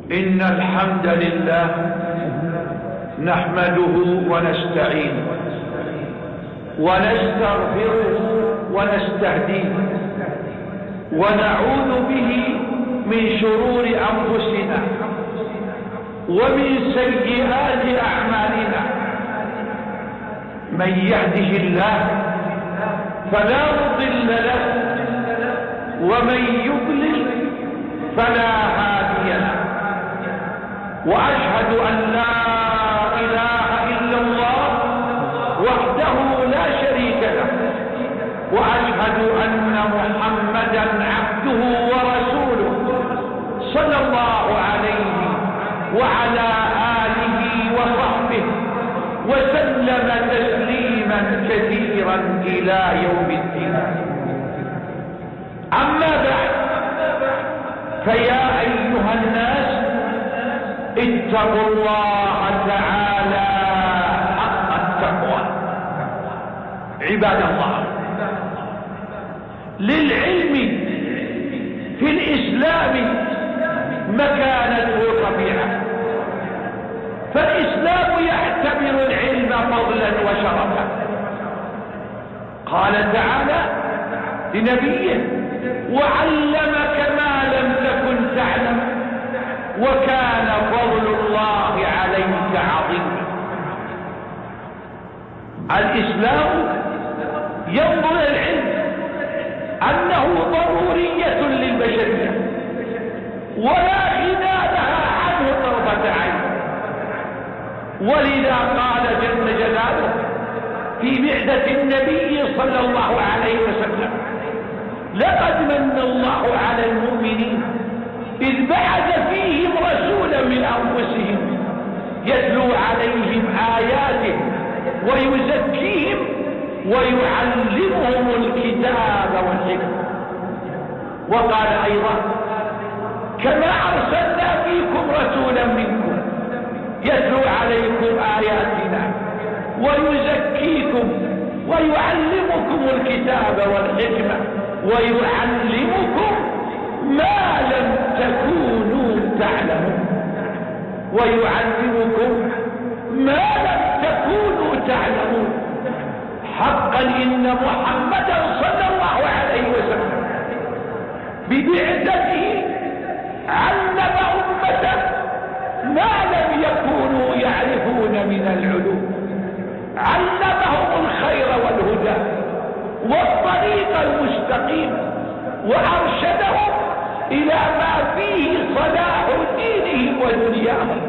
إن الحمد لله نحمده ونستعينه ونستغفره ونستهديه ونعوذ به من شرور أنفسنا ومن سيئات أعمالنا. من يهده الله فلا مضل له ومن يضلل فلا هادي له. وأشهد أن لا إله إلا الله وحده لا شريك له، وأشهد أن محمدا عبده ورسوله صلى الله عليه وعلى آله وصحبه وسلم تسليما كثيرا إلى يوم الدين. أما بعد، فيا أيها الناس اتقوا الله تعالى حق التقوى. عباد الله، للعلم في الإسلام مكانة رفيعة، فالإسلام يعتبر العلم فضلا وشرفا. قال تعالى لنبيه: وعلمك ما لم تكن تعلم وكان فضل الله عليك عظيما. الإسلام ينظر العلم أنه ضرورية للبشرية ولا غنى لها عنه طرفة عين. ولذا قال جل جلاله في بعثة النبي صلى الله عليه وسلم: لقد من الله على المؤمنين إذ بعث فيهم رسولا من أنفسهم يتلو عليهم آياته ويزكيهم ويعلمهم الكتاب والحكمة. وقال أيضا: كما أرسلنا فيكم رسولا منكم يتلو عليكم آياتنا ويزكيكم ويعلمكم الكتاب والحكمة ويعلمكم ما لم تكونوا تعلمون. ويعلمكم ما لم تكونوا تعلمون. حقا إن محمدا صلى الله عليه وسلم ببعثته علم أمته ما لم يكونوا يعرفون من العلوم. علمهم الخير والهدى والطريق المستقيم وأرشدهم إلى ما فيه صلاح دينهم ودنياهم.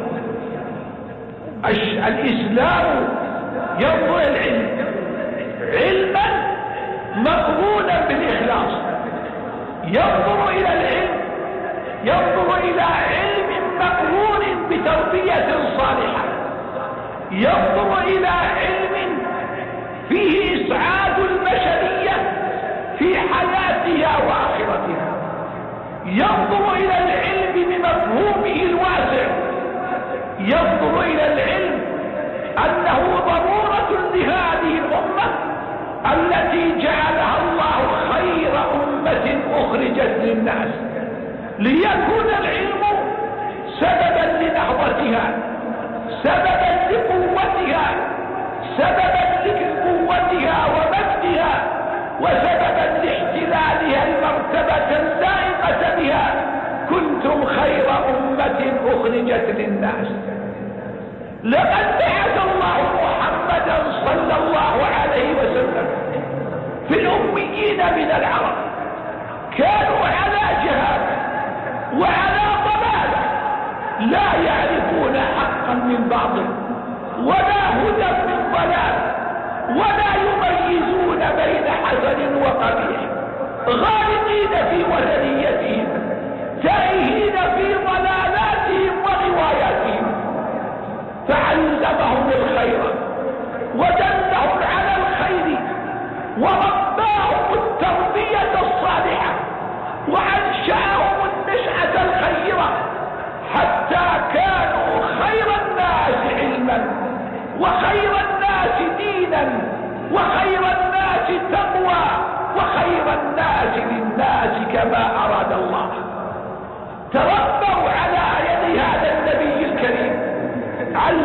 الإسلام ينظر العلم علما مقرونا بالإخلاص. ينظر إلى العلم، ينظر إلى علم مقرون بتربية صالحة. ينظر إلى علم فيه إسعاد البشرية في حياتها وآخرتها. ينظر إلى العلم بمفهومه الواسع. ينظر إلى العلم أنه ضرورة لهذه الأمة التي جعلها الله خير أمة أخرجت للناس، ليكون العلم سببا لنهضتها، سببا لقوتها، سببا لقوتها ومجدها، وسببا لاحتلالها المرتبة اللائقة بها. كنتم خير أمة أخرجت للناس. لقد بعث الله محمدا صلى الله عليه وسلم في الأميين من العرب، كانوا على جهالة وعلى ضلالة، لا يعرفون حقا من باطل ولا هدى من ضلال، ولا يميزون بين حسن وقبيح، غالطين في وثنيتهم، تائهين في ضلالاتهم ورواياتهم. فعلمهم الخير ودلهم على الخير ورباهم التربية الصالحة وأنشأهم النشأة الخيرة حتى كانوا خير الناس علما وخير الناس دينا وخير الناس تقوى وخير الناس للناس كما أراد الله. تربوا على يد هذا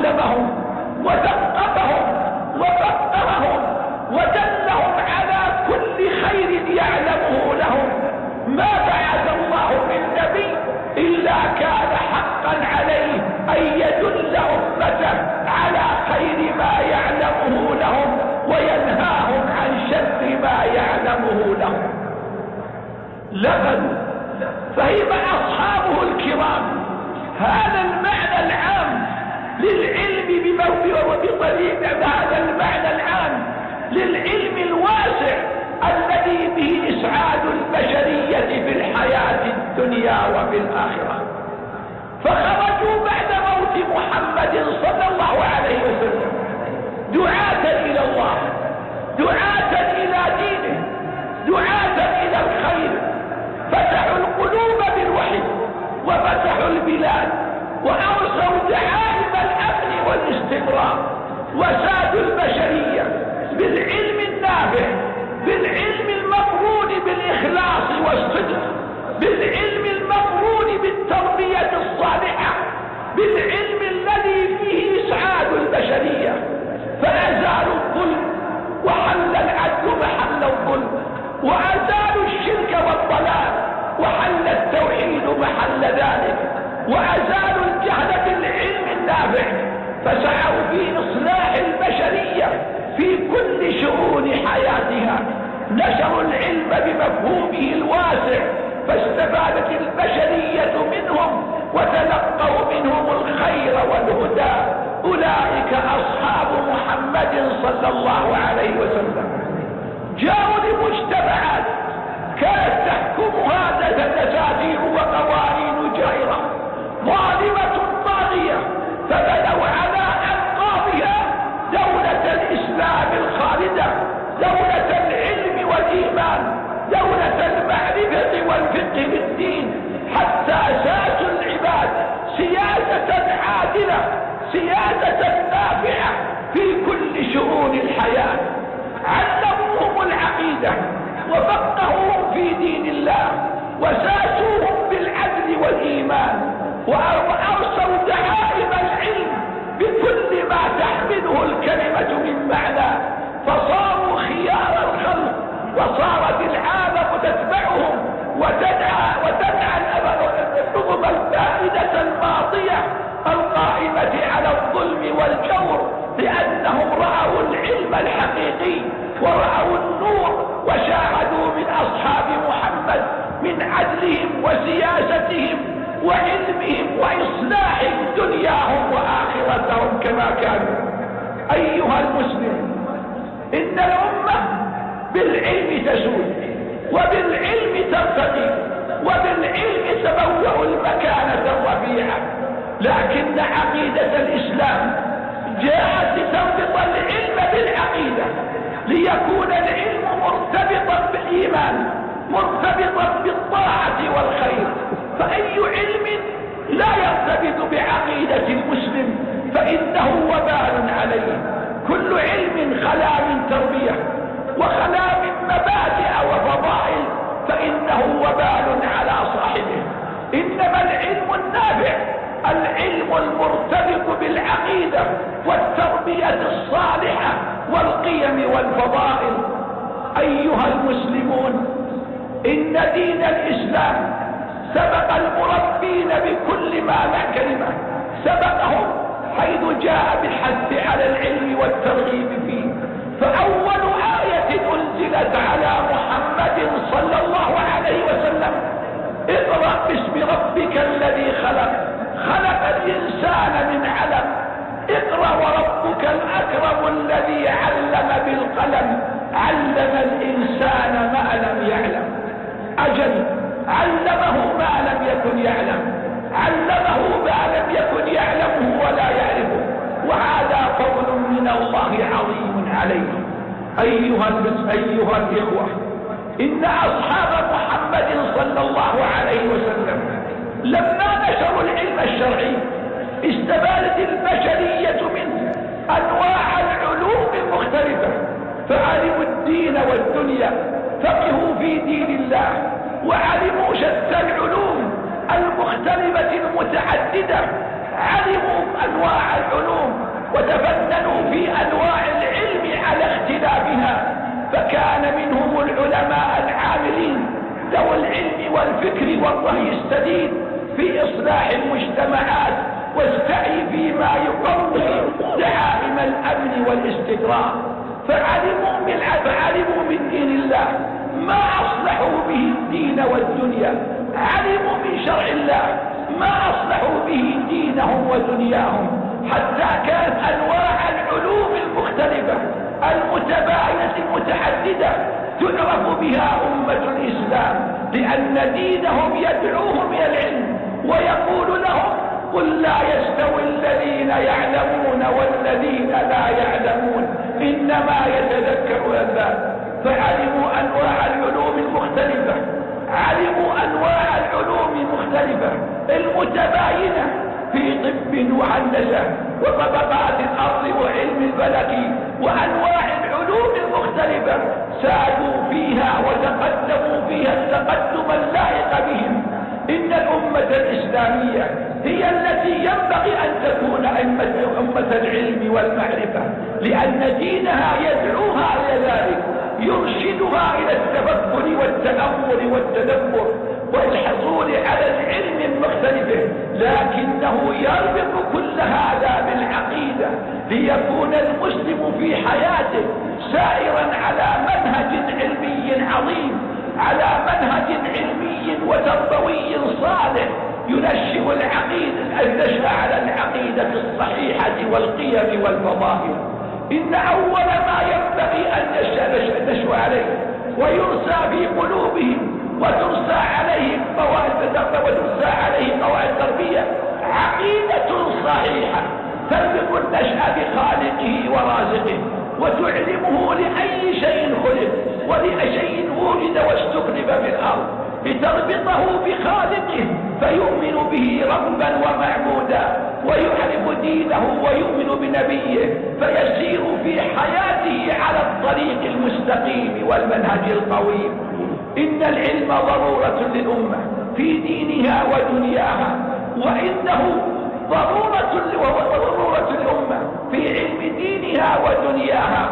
علمهم وثقفهم وفقرهم ودلهم على كل خير يعلمه لهم. ما بعث الله من نبي إلا كان حقا عليه أن يدل أمته على خير ما يعلمه لهم وينهاهم عن شر ما يعلمه لهم. لقد فهم أصحابه الكرام هذا المعنى العام للعلم بطريق هذا المعنى العام للعلم الواسع الذي به إسعاد البشرية في الحياة الدنيا وفي الآخرة. فخرجوا بعد موت محمد صلى الله عليه وسلم دعاة إلى الله، دعاة إلى دينه، دعاة إلى الخير. فتحوا القلوب بالوحي وفتحوا البلاد وأرسلوا دعائم الأمن والاستقرار، وسادوا البشرية بالعلم النافع، بالعلم المقرون بالإخلاص والصدق، بالعلم المقرون بالتربية الصالحة، بالعلم الذي فيه إسعاد البشرية. فأزالوا الظلم وحل العدل محل الظلم، وأزالوا الشرك والضلال وحل التوحيد محل ذلك، وأزالوا الجهل بالعلم النافع. فسعوا في إصلاح البشرية في كل شؤون حياتها، نشروا العلم بمفهومه الواسع فاستفادت البشرية منهم وتلقوا منهم الخير والهدى. أولئك أصحاب محمد صلى الله عليه وسلم. جاءوا لمجتمعات كانت تحكمها دساتير وقوانين جائرة ظالمة طاغية، فبنوا على أنقاضها دولة الإسلام الخالدة، دولة العلم والإيمان، دولة المعرفة والفقه بالدين، حتى ساسوا العباد سياسة عادلة، سياسة نافعة في كل شؤون الحياة. علموهم العقيدة وفقهوهم في دين الله وساسوهم بالعدل والإيمان، وأرسلوا دعائم العلم بكل ما تحمله الكلمة من معنى، فصاروا خيار الخلق، وصارت العالم تتبعهم وتدعى النظم الفائدة الماضية القائمة على الظلم والجور، لأنهم رأوا العلم الحقيقي ورأوا النور وشاهدوا من أصحاب محمد من عدلهم وسياستهم وعلمهم وإصلاح دنياهم وآخرتهم كما كانوا. أيها المسلم، إن الأمة بالعلم تسود وبالعلم ترتقي وبالعلم تبوأ المكانة الرفيعة، لكن عقيدة الإسلام جاءت لتربط العلم بالعقيدة، ليكون العلم مرتبطا بالإيمان، مرتبطا بالطاعة والخير. فأي علم لا يرتبط بعقيدة المسلم فإنه وبال عليه. كل علم خلا من تربية وخلا من مبادئ وفضائل فإنه وبال على صاحبه. إنما العلم النافع العلم المرتبط بالعقيدة والتربية الصالحة والقيم والفضائل. أيها المسلمون، إن دين الإسلام سبق المربين بكل معنى كلمة، سبقهم حيث جاء بالحث على العلم والترغيب فيه. فأول آية أنزلت على محمد صلى الله عليه وسلم: اقرأ باسم ربك الذي خلق، خلق الإنسان من علم، اقرأ وربك الأكرم الذي علم بالقلم، علم الإنسان ما لم يعلم. أجل علمه ما لم يكن يعلم، علمه ما لم يكن يعلمه ولا يعرفه، وهذا فضل من الله عظيم عليه. أيها الإخوة، إن أصحاب محمد صلى الله عليه وسلم لما نشروا العلم الشرعي استفادت البشرية منه أنواع العلوم المختلفة، فعلموا الدين والدنيا، فقهوا في دين الله، وعلموا شتى العلوم المختلفة المتعددة، علموا أنواع العلوم وتفننوا في أنواع العلم على اختلافها، فكان منهم العلماء العاملين ذوي العلم والفكر والرأي السديد في إصلاح المجتمعات والسعي فيما يقوي دعائم الأمن والاستقرار، فعلموا من دين الله ما أصلحوا به الدين والدنيا، علموا من شرع الله ما أصلحوا به دينهم ودنياهم، حتى كانت أنواع العلوم المختلفة المتباينة المتعددة تعرف بها أمة الإسلام، لأن دينهم يدعوهم إلى العلم ويقول لهم قل لا يستوي الذين يعلمون والذين لا يعلمون إنما يتذكر الألباب. فعلموا أنواع العلوم المختلفة، علموا أنواع العلوم المختلفة المتباينة في طب وهندسة وطبقات الأرض وعلم الفلك وأنواع العلوم المختلفة، سادوا فيها وتقدموا فيها التقدم اللائق بهم. إن الأمة الإسلامية هي التي ينبغي أن تكون أمة العلم والمعرفة، لأن دينها يدعوها إلى ذلك، يرشدها إلى التفكر والتأمل والتدبر والحصول على العلم المختلف، لكنه يربط كل هذا بالعقيدة ليكون المسلم في حياته سائرا على منهج علمي عظيم، على منهج علمي وتربوي صالح ينشئ النشأ على العقيدة الصحيحة والقيم والفضائل. إن أول ما ينبغي أن نشأ عليه ويرسى في قلوبهم وترسى عليه قواعد التربية عقيدة صحيحة تربط النشأ بخالقه ورازقه وتعلمه لأي شيء خلق ولأي شيء وجد واستخلف في الأرض، لتربطه بخالقه فيؤمن به ربا ومعبودا ويعرف دينه ويؤمن بنبيه فيسير في حياته على الطريق المستقيم والمنهج القويم. إن العلم ضرورة للأمة في دينها ودنياها، وإنه ضرورة الأمة في علم دينها ودنياها،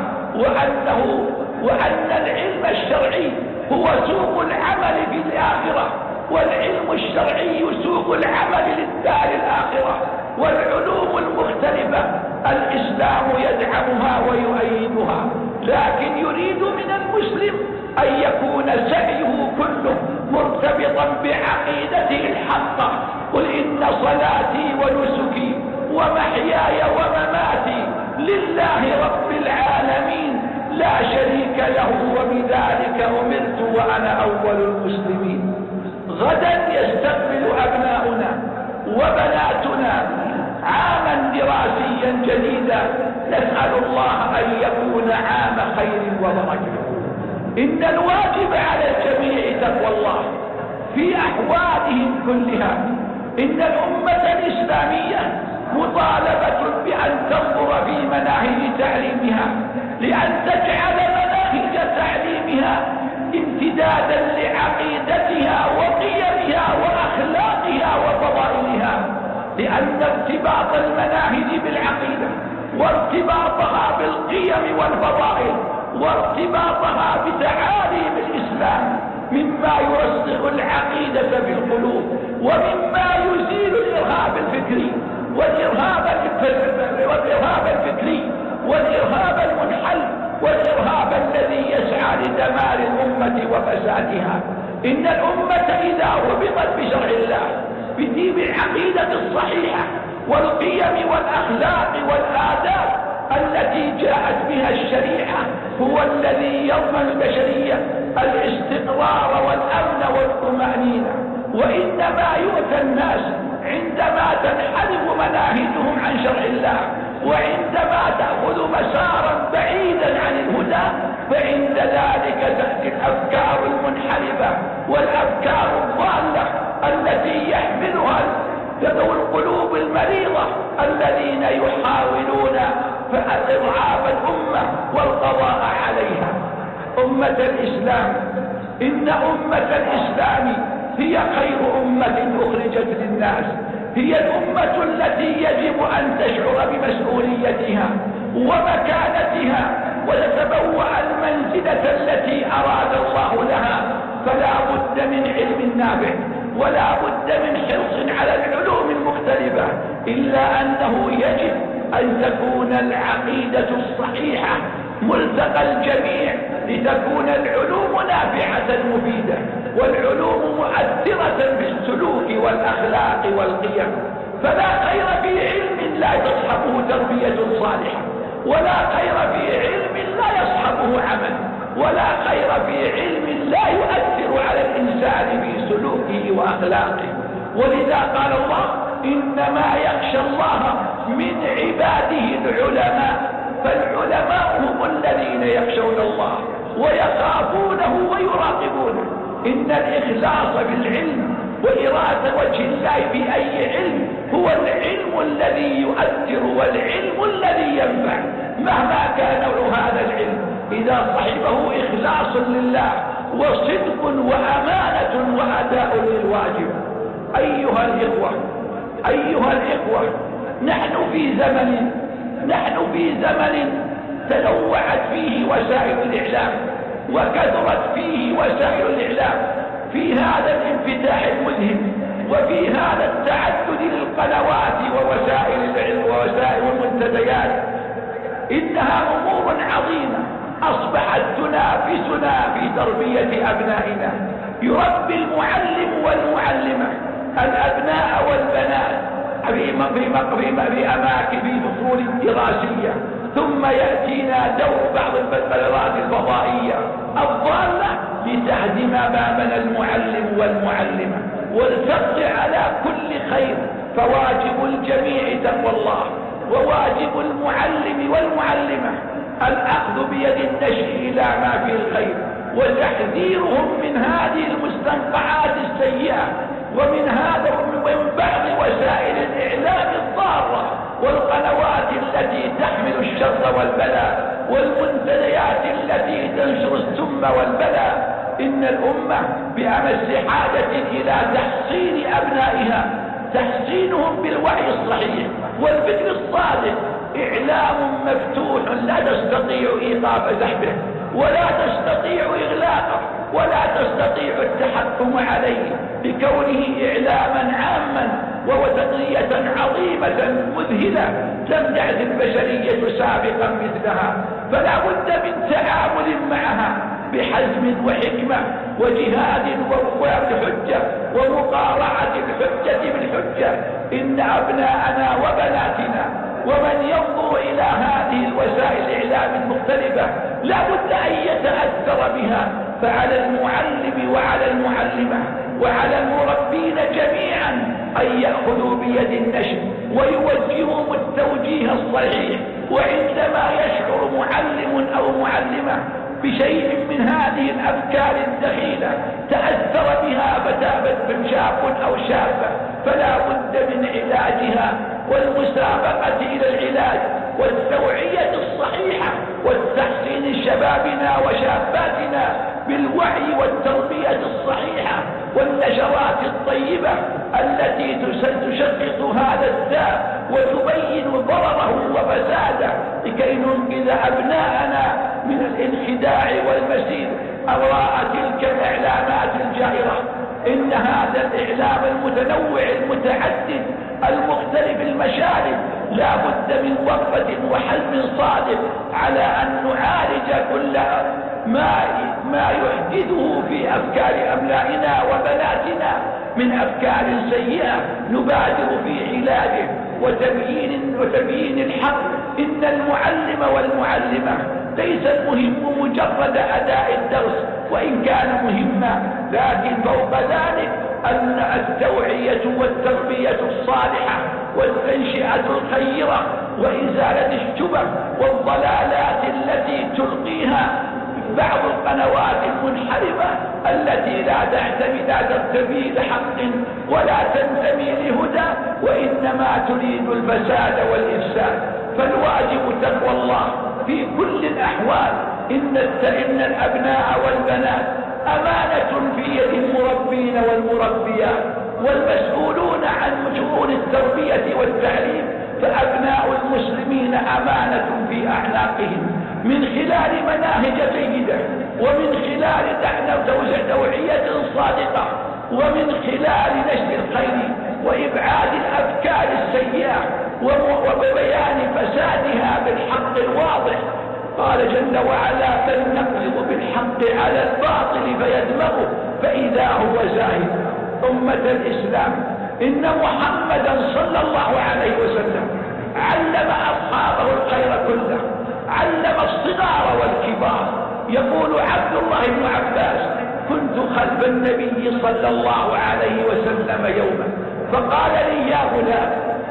وأن العلم الشرعي هو سوق العمل في الآخرة، والعلم الشرعي سوق العمل للدار الآخرة. والعلوم المختلفة الإسلام يدعمها ويؤيدها، لكن يريد من المسلم أن يكون سعيه كله مرتبطا بعقيدته الحقة. قل إن صلاتي ونسكي ومحياي ومماتي لله رب العالمين لا شريك له وبذلك أمرت وأنا أول المسلمين. غدا يستقبل أبناؤنا وبناتنا عاما دراسيا جديدا، نسأل الله أن يكون عام خير وبركة. إن الواجب على الجميع تقوى الله في أحوالهم كلها. إن الأمة الإسلامية مطالبة بأن تنظر في مناهج تعليمها، لأن تجعل مناهج تعليمها امتدادا لعقيدتها وقيمها وأخلاقها وفضائلها، لأن ارتباط المناهج بالعقيدة وارتباطها بالقيم والفضائل وارتباطها بتعاليم الإسلام مما يرسخ العقيدة في القلوب، ومما يزيل الإرهاب الفكري والإرهاب الفكري والإرهاب المنحل والإرهاب الذي يسعى لدمار الأمة وفسادها. إن الأمة إذا ربطت بشرع الله بدين العقيدة الصحيحة والقيم والأخلاق والآداب التي جاءت بها الشريعة، هو الذي يضمن البشرية الاستقرار والأمن والطمأنينة. وإنما يؤتى الناس عندما تنحرف مناهجهم عن شرع الله، وعندما تأخذ مسارا بعيدا عن الهدى، فعند ذلك تأتي الأفكار المنحرفة والأفكار الضالة التي يحملها ذوي القلوب المريضة الذين يحاولون إضعاف الأمة والقضاء عليها. أمة الإسلام، إن أمة الإسلام هي خير أمة أخرجت للناس، هي الأمة التي يجب أن تشعر بمسؤوليتها ومكانتها وتتبوأ المنزلة التي أراد الله لها. فلا بد من علم نافع ولا بد من حرص على العلوم المختلفة، إلا أنه يجب أن تكون العقيدة الصحيحة ملتقى الجميع لتكون العلوم نافعة مفيدة والعلوم مؤثرة في السلوك والأخلاق والقيم. فلا خير في علم لا تصحبه تربية صالحة، ولا خير في علم لا يصحبه عمل، ولا خير في علم لا يؤثر على الإنسان في سلوكه وأخلاقه. ولذا قال الله إنما يخشى الله من عباده العلماء. فالعلماء هم الذين يخشون الله ويخافونه ويراقبونه. إن الإخلاص بالعلم وإرادة وجه الله في أي علم هو العلم الذي يؤثر والعلم الذي ينفع مهما كان نوع هذا العلم، إذا صحبه إخلاص لله وصدق وأمانة وأداء للواجب. أيها الإخوة، نحن في زمن تنوعت فيه وسائل الإعلام وكثرت فيه وسائل الإعلام، في هذا الانفتاح المذهل وفي هذا التعدد للقنوات ووسائل المنتديات، إنها أمور عظيمة أصبحت تنافسنا في تربية أبنائنا. يربي المعلم والمعلمة الأبناء والبنات في أماكن في فصول دراسية، ثم يأتينا دور بعض القنوات الفضائية الضالة لتهدم بابنا المعلم والمعلمة والفضل على كل خير. فواجب الجميع تقوى الله، وواجب المعلم والمعلمة الأخذ بيد النشء إلى ما فيه الخير وتحذيرهم من هذه المستنقعات السيئة ومن بعض وسائل الإعلام الضارة والقنوات التي تحمل الشر والبلاء والمنتديات التي تنشر السم والبلاء. إن الأمة بأمس حاجة إلى تحصين أبنائها، تحصينهم بالوعي الصحيح والفكر الصادق. إعلام مفتوح لا تستطيع إيقاف سحبه ولا تستطيع إغلاقه ولا تستطيع التحكم عليه بكونه إعلاما عاما وتقنية عظيمة مذهلة لم تعد البشرية سابقا مثلها. فلا بد من تعامل معها بحزم وحكمة وجهاد ووقوع الحجة ومقارعة الحجة بالحجة. إن أبناءنا وبناتنا ومن ينظر إلى هذه الوسائل الإعلام المختلفة لا بد أن يتأثر بها. فعلى المعلم وعلى المعلمة وعلى المربين جميعا أن يأخذوا بيد النشر ويوجههم التوجيه الصحيح. وعندما يشعر معلم أو معلمة بشيء من هذه الأفكار الدخيلة تأثر بها شاب أو شابة، فلا بد من علاجها والمسابقة إلى العلاج والتوعية الصحيحة والتحسين شبابنا وشاباتنا بالوعي والتربية الصحيحة والنشرات الطيبة التي تشخص هذا الداء وتبين ضرره وفساده لكي ننقذ أبناءنا من الانخداع والمسير أوراء تلك الإعلامات الجائرة. إن هذا الإعلام المتنوع المتعدد المختلف المشارب لا بد من وقفة وحزم صادق على أن نعالج كل ما يحدثه في أفكار أبنائنا وبناتنا من أفكار سيئة، نبادر في علاجه وتبيين الحق. إن المعلم والمعلمة ليس المهم مجرد أداء الدرس وإن كان مهما، لكن فوق ذلك أن التوعية والتربية الصالحة والتنشئة الخيرة وإزالة الشبه والضلالات التي تلقيها بعض القنوات المنحرفة التي لا تنتمي لحق ولا تنتمي لهدى وإنما تريد الفساد والإفساد. فالواجب تقوى الله في كل الأحوال. إن الأبناء والبنات أمانة في يد المربين والمربيات والمسؤولون عن شؤون التربية والتعليم، فأبناء المسلمين أمانة في أعناقهم من خلال مناهج جيدة، ومن خلال توعية صادقة، ومن خلال نشر الخير وإبعاد الأفكار السيئة وبيان فسادها بالحق الواضح. قال جل وعلا: بل نقذف بالحق على الباطل فيدمغه فإذا هو زاهد. أمة الإسلام، إن محمدا صلى الله عليه وسلم علم أصحابه الخير كله، علم الصغار والكبار. يقول عبد الله بن عباس: كنت خلف النبي صلى الله عليه وسلم يوما فقال لي: يا غلام،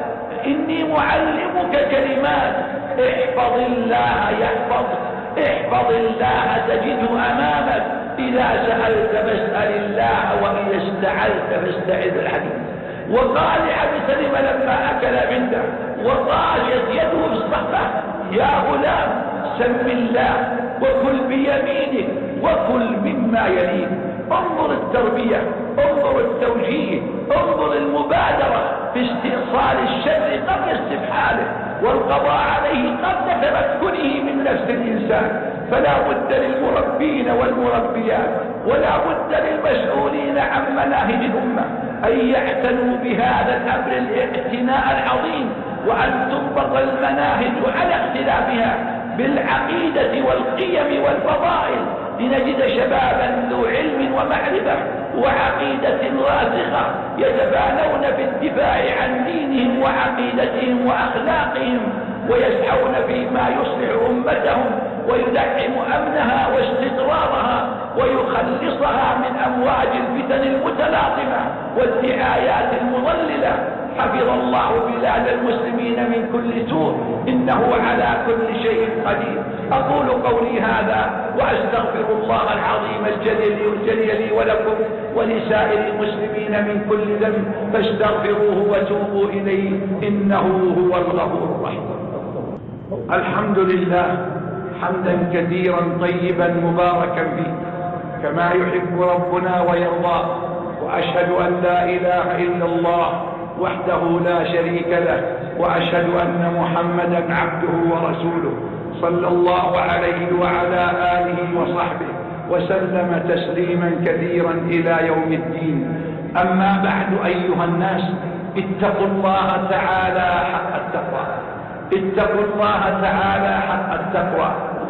إني معلمك كلمات، احفظ الله يحفظك، احفظ الله تجده أمامك، إذا سألت فاسأل الله، وإذا استعذت فاستعذ. الحديث. وقال لأبي سلمة لما أكل عنده وطاشت يده في الصحفة: يا غلام، سم الله وكل بيمينك وكل مما يليك. انظر التربية، انظر التوجيه، انظر المبادرة في استئصال الشر قبل استفحاله والقضاء عليه قبل تمكنه من نفس الإنسان. فلا بد للمربين والمربيات ولا بد للمسؤولين عن مناهج الأمة أن يعتنوا بهذا الأمر الاعتناء العظيم، وأن تنبط المناهج على اختلافها بالعقيدة والقيم والفضائل، لنجد شبابا ذو علم ومعرفة وعقيدة راسخة يتبانون في الدفاع عن دينهم وعقيدتهم وأخلاقهم، ويسعون فيما يصلح أمتهم ويدعم أمنها واستقرارها ويخلصها من أمواج الفتن المتلاطمة والدعايات المضللة. حفظ الله بلاد المسلمين من كل سوء، إنه على كل شيء قدير. أقول قولي هذا وأستغفر الله العظيم الجليل لي ولكم ولسائر المسلمين من كل ذنب، فاستغفروه وتوبوا إليه، إنه هو الغفور الرحيم. الحمد لله حمدا كثيرا طيبا مباركا فيه كما يحب ربنا ويرضى، وأشهد أن لا إله إلا الله وحده لا شريك له، وأشهد أن محمدا عبده ورسوله صلى الله عليه وعلى آله وصحبه وسلم تسليما كثيرا إلى يوم الدين. أما بعد، أيها الناس، اتقوا الله تعالى حق التقوى، اتقوا الله تعالى حق التقوى.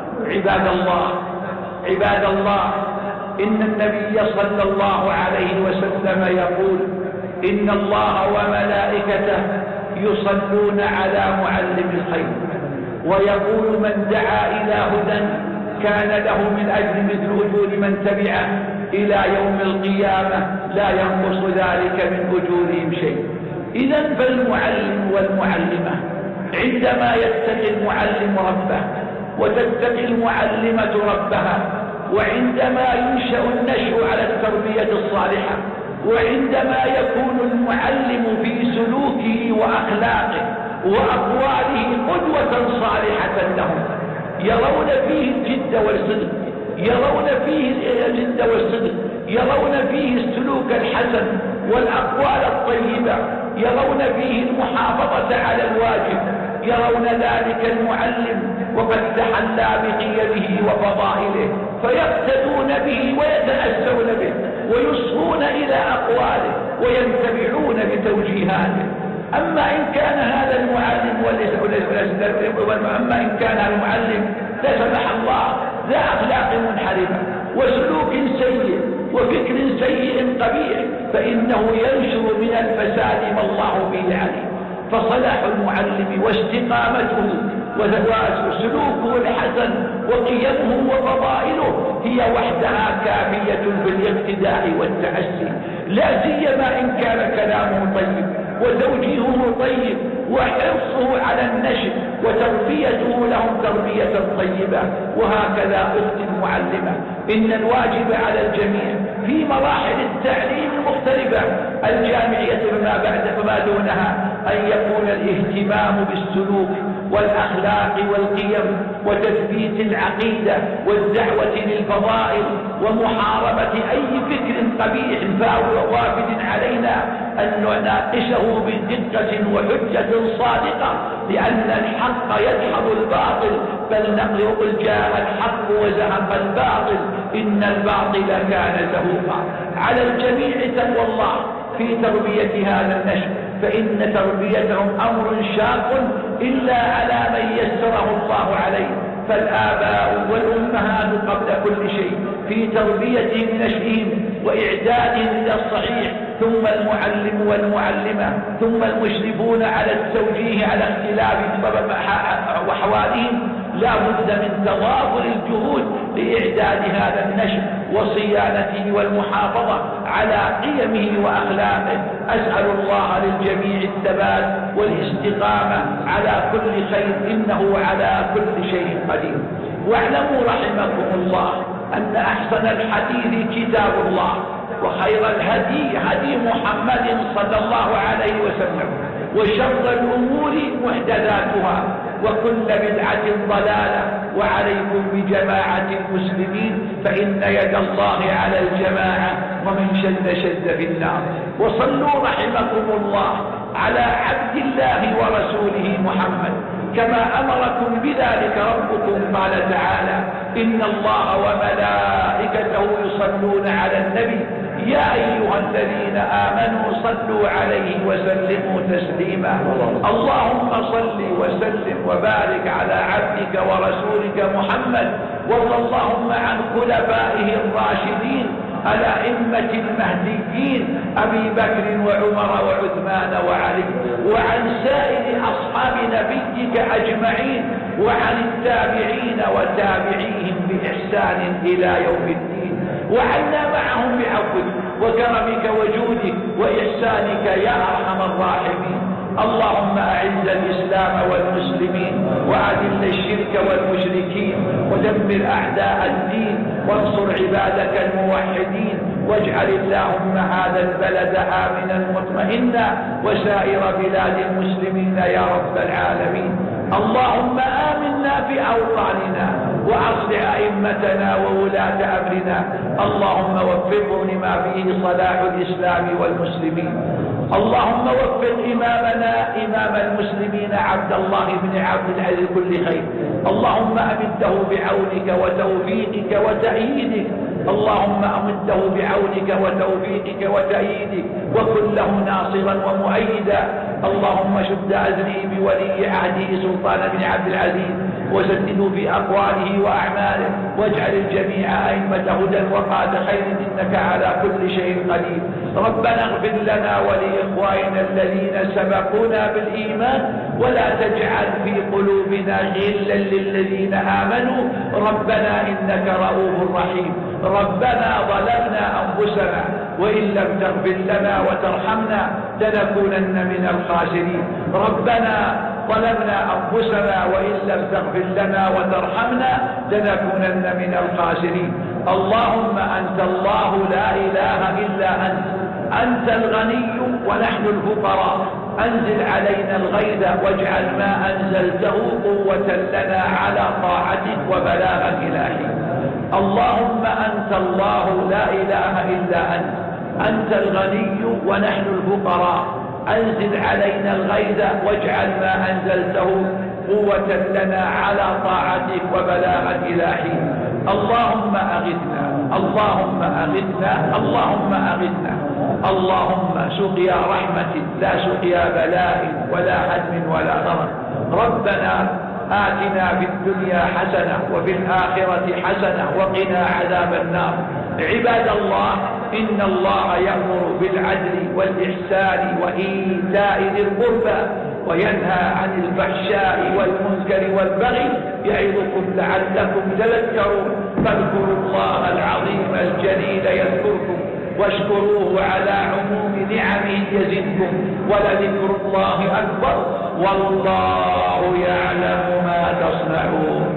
عباد الله، إن النبي صلى الله عليه وسلم يقول: إن الله وملائكته يصلون على معلم الخير، ويقول: من دعا إلى هدى كان له من أجل مثل أجور من تبعه إلى يوم القيامة لا ينقص ذلك من أجورهم شيء. إذن فالمعلم والمعلمة عندما يتقي المعلم ربه وتتقي المعلمة ربها، وعندما ينشأ النشء على التربية الصالحة، وعندما يكون المعلم في سلوكه وأخلاقه وأقواله قدوة صالحة لهم، يرون فيه الجد والصدق، يرون فيه الجد والصدق، يرون فيه السلوك الحسن والأقوال الطيبة، يرون فيه المحافظة على الواجب، يرون ذلك المعلم وقد تحلى بقيمه وفضائله، فيقتدون به ويتأسون به ويصغون إلى أقواله وينتبعون بتوجيهاته. أما إن كان هذا المعلم أما إن كان المعلم لا سمح الله ذا أخلاق منحرفة وسلوك سيء وفكر سيء قبيح، فإنه ينشر من الفساد ما الله به عليم. فصلاح المعلم واستقامته وسلوكه الحسن وقيمه وفضائله هي وحدها كافية بالاقتداء والتأسي، لا سيما إن كان كلامه طيب وتوجيهه طيب وحرصه على النشر وتربيته لهم تربية طيبة. وهكذا أخت المعلمة، إن الواجب على الجميع في مراحل التعليم المختلفة الجامعية فما دونها أن يكون الاهتمام بالسلوك والأخلاق والقيم وتثبيت العقيدة والدعوة للفضائل ومحاربة أي فكر قبيح وافد علينا أن نناقشه بدقة وحجة صادقة، لأن الحق يدحض الباطل، بل نقول جاء الحق وزهق الباطل إن الباطل كان زهوقا. على الجميع تقوى الله في تربية هذا النشء، فإن تربيتهم أمر شاق إلا على من يسره الله عليه. فالآباء والأمهات قبل كل شيء في تربيتهم نشئهم وإعدادهم إلى الصحيح، ثم المعلم والمعلمة، ثم المشرفون على التوجيه على اختلاف وحوالهم. لا بد من تضافر الجهود لإعداد هذا النشء وصيانته والمحافظة على قيمه وأخلاقه. أسأل الله للجميع الثبات والاستقامة على كل خير، إنه على كل شيء قدير. واعلموا رحمكم الله أن أحسن الحديث كتاب الله، وخير الهدي هدي محمد صلى الله عليه وسلم، وشر الأمور محدثاتها، وكل بدعة ضلالة. وعليكم بجماعة المسلمين، فإن يد الله على الجماعة، ومن شد في النار. وصلوا رحمكم الله على عبد الله ورسوله محمد كما أمركم بذلك ربكم. قال تعالى: إن الله وملائكته يصلون على النبي يا أيها الذين آمنوا صلوا عليه وسلموا تسليما. اللهم صل وسلم وبارك على عبدك ورسولك محمد، وارض اللهم عن خلفائه الراشدين الأئمة المهديين أبي بكر وعمر وعثمان وعلي، وعن سائر أصحاب نبيك أجمعين، وعن التابعين وتابعيهم بإحسان إلى يوم الدين، وعنا معهم بعفوك وكرمك وجودك وإحسانك يا أرحم الراحمين. اللهم أعز الإسلام والمسلمين، وأذل الشرك والمشركين، ودمر أعداء الدين، وانصر عبادك الموحدين، واجعل اللهم هذا البلد آمنا مطمئنا، وسائر بلاد المسلمين يا رب العالمين. اللهم آمنا في أوطاننا، وأصلح أئمتنا وولاة أمرنا. اللهم وفقهم لما فيه صلاح الإسلام والمسلمين. اللهم وفق إمامنا إمام المسلمين عبد الله بن عبد العزيز كل خير. اللهم أمده بعونك وتوفيقك وتأييدك. اللهم أمده بعونك وتوفيقك وتأييدك، وكن له ناصرا ومؤيدا. اللهم شد أزري بولي عهده سلطان بن عبد العزيز، وسدده في أقواله وأعماله، واجعل الجميع أئمة هدى وقاد خير، إنك على كل شيء قدير. ربنا اغفر لنا ولإخواننا الذين سبقونا بالإيمان، ولا تجعل في قلوبنا غلا للذين آمنوا، ربنا إنك رؤوف رحيم. ربنا ظلمنا أنفسنا، وإن لم تغفر لنا وترحمنا لنكونن من الخاسرين. ربنا ظلمنا أنفسنا، وإن لم تغفر لنا وترحمنا لنكونن من الخاسرين. اللهم أنت الله لا إله إلا أنت الغني ونحن الفقراء. أنزل علينا الغيث، واجعل ما أنزلته قوة لنا على طاعتك وبلاغا إلهي. اللهم أنت الله لا إله إلا أنت الغني ونحن الفقراء. أنزل علينا الغيث، واجعل ما أنزلته قوة لنا على طاعتك وبلاغا إلهي. اللهم أغثنا، اللهم أغثنا، اللهم أغثنا. اللهم سقيا رحمة لا سقيا بلاء ولا هدم ولا ضرر. ربنا آتنا في الدنيا حسنة وفي الآخرة حسنة وقنا عذاب النار. عباد الله، إن الله يأمر بالعدل والإحسان وإيتاء ذي القربى، وينهى عن الفحشاء والمنكر والبغي، يعظكم لعلكم تذكرون. فاذكروا الله العظيم الجليل يذكركم، واشكروه على عموم نعمه يزدكم، ولذكر الله أكبر، والله يعلم ما تصنعون.